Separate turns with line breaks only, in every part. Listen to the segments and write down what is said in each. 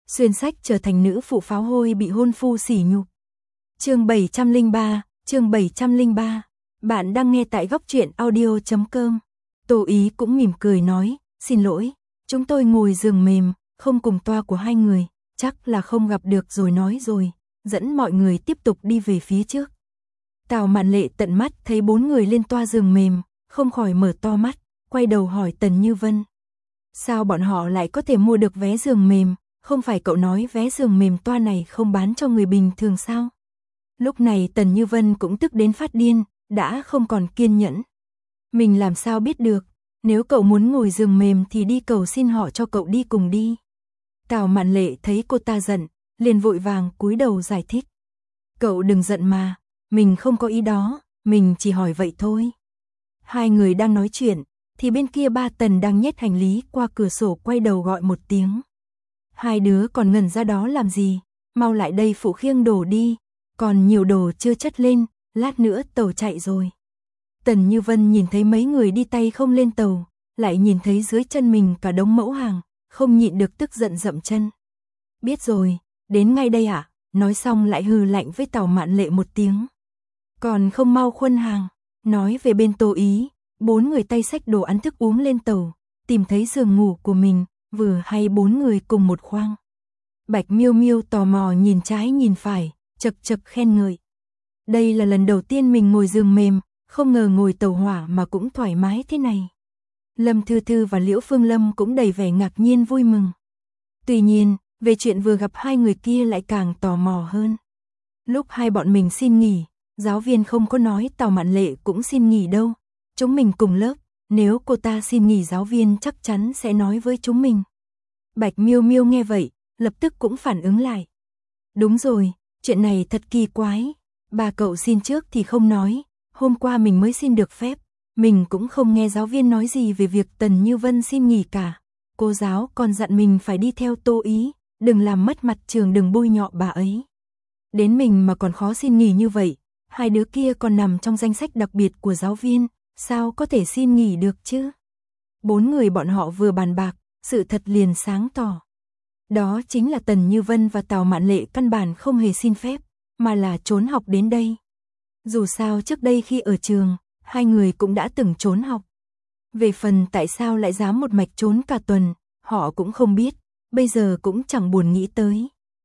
xuyên sách trở thành nữ phụ pháo hôi bị hôn phu sỉ nhục. Chương 703. Bạn đang nghe tại góc truyện audio.com. Tô Ý cũng mỉm cười nói, xin lỗi, chúng tôi ngồi giường mềm, không cùng toa của hai người, chắc là không gặp được rồi nói rồi, dẫn mọi người tiếp tục đi về phía trước. Tào Mạn Lệ tận mắt thấy bốn người lên toa giường mềm, không khỏi mở to mắt, quay đầu hỏi Tần Như Vân. Sao bọn họ lại có thể mua được vé giường mềm, không phải cậu nói vé giường mềm toa này không bán cho người bình thường sao? Lúc này Tần Như Vân cũng tức đến phát điên, đã không còn kiên nhẫn. Mình làm sao biết được, nếu cậu muốn ngồi giường mềm thì đi cầu xin họ cho cậu đi cùng đi. Tào Mạn Lệ thấy cô ta giận, liền vội vàng cúi đầu giải thích. Cậu đừng giận mà, mình không có ý đó, mình chỉ hỏi vậy thôi. Hai người đang nói chuyện, thì bên kia ba Tần đang nhét hành lý qua cửa sổ quay đầu gọi một tiếng. Hai đứa còn ngẩn ra đó làm gì, mau lại đây phụ khiêng đồ đi, còn nhiều đồ chưa chất lên, lát nữa tàu chạy rồi. Tần Như Vân nhìn thấy mấy người đi tay không lên tàu, lại nhìn thấy dưới chân mình cả đống mẫu hàng, không nhịn được tức giận dậm chân. Biết rồi, đến ngay đây ạ, nói xong lại hừ lạnh với Tào Mạn Lệ một tiếng. Còn không mau khuân hàng, nói về bên Tô Ý, bốn người tay xách đồ ăn thức uống lên tàu, tìm thấy giường ngủ của mình, vừa hay bốn người cùng một khoang. Bạch Miêu Miêu tò mò nhìn trái nhìn phải, chật chật khen ngợi. Đây là lần đầu tiên mình ngồi giường mềm, không ngờ ngồi tàu hỏa mà cũng thoải mái thế này. Lâm Thư Thư và Liễu Phương Lâm cũng đầy vẻ ngạc nhiên vui mừng. Tuy nhiên, về chuyện vừa gặp hai người kia lại càng tò mò hơn. Lúc hai bọn mình xin nghỉ, giáo viên không có nói Tào Mạn Lệ cũng xin nghỉ đâu. Chúng mình cùng lớp, nếu cô ta xin nghỉ giáo viên chắc chắn sẽ nói với chúng mình. Bạch Miêu Miêu nghe vậy, lập tức cũng phản ứng lại. Đúng rồi, chuyện này thật kỳ quái. Bà cậu xin trước thì không nói, hôm qua mình mới xin được phép. Mình cũng không nghe giáo viên nói gì về việc Tần Như Vân xin nghỉ cả. Cô giáo còn dặn mình phải đi theo Tô Ý, đừng làm mất mặt trường, đừng bôi nhọ bà ấy. Đến mình mà còn khó xin nghỉ như vậy, hai đứa kia còn nằm trong danh sách đặc biệt của giáo viên, sao có thể xin nghỉ được chứ? Bốn người bọn họ vừa bàn bạc, sự thật liền sáng tỏ. Đó chính là Tần Như Vân và Tào Mạn Lệ căn bản không hề xin phép, mà là trốn học đến đây. Dù sao trước đây khi ở trường, hai người cũng đã từng trốn học. Về phần tại sao lại dám một mạch trốn cả tuần, họ cũng không biết, bây giờ cũng chẳng buồn nghĩ tới.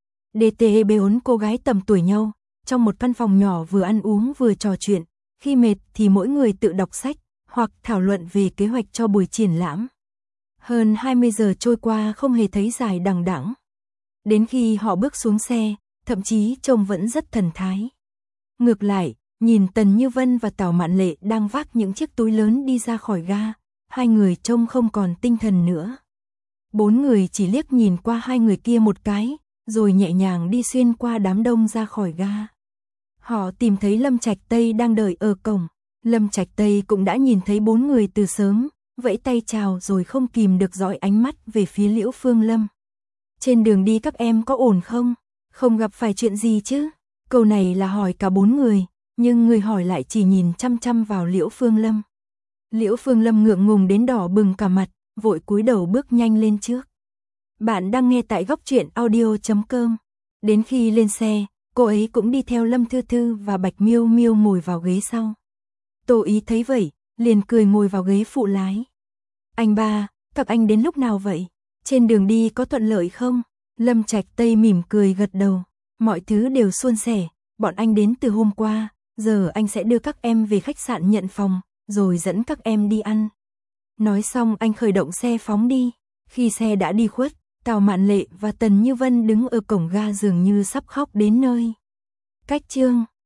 DTE4 cô gái tầm tuổi nhau, trong một căn phòng nhỏ vừa ăn uống vừa trò chuyện, khi mệt thì mỗi người tự đọc sách, hoặc thảo luận về kế hoạch cho buổi triển lãm. Hơn 20 giờ trôi qua không hề thấy dài đằng đẵng. Đến khi họ bước xuống xe, thậm chí trông vẫn rất thần thái. Ngược lại, nhìn Tần Như Vân và Tào Mạn Lệ đang vác những chiếc túi lớn đi ra khỏi ga, hai người trông không còn tinh thần nữa. Bốn người chỉ liếc nhìn qua hai người kia một cái, rồi nhẹ nhàng đi xuyên qua đám đông ra khỏi ga. Họ tìm thấy Lâm Trạch Tây đang đợi ở cổng. Lâm Trạch Tây cũng đã nhìn thấy bốn người từ sớm, vẫy tay chào rồi không kìm được dõi ánh mắt về phía Liễu Phương Lâm. Trên đường đi các em có ổn không? Không gặp phải chuyện gì chứ? Câu này là hỏi cả bốn người, nhưng người hỏi lại chỉ nhìn chăm chăm vào Liễu Phương Lâm. Liễu Phương Lâm ngượng ngùng đến đỏ bừng cả mặt, vội cúi đầu bước nhanh lên trước. Bạn đang nghe tại góc truyện audio.com. Đến khi lên xe, cô ấy cũng đi theo Lâm Thư Thư và Bạch Miêu Miêu ngồi vào ghế sau. Tô Ý thấy vậy, liền cười ngồi vào ghế phụ lái. Anh ba, các anh đến lúc nào vậy? Trên đường đi có thuận lợi không? Lâm Trạch Tây mỉm cười gật đầu. Mọi thứ đều suôn sẻ, bọn anh đến từ hôm qua, giờ anh sẽ đưa các em về khách sạn nhận phòng, rồi dẫn các em đi ăn. Nói xong anh khởi động xe phóng đi. Khi xe đã đi khuất, Tào Mạn Lệ và Tần Như Vân đứng ở cổng ga dường như sắp khóc đến nơi. Cách chương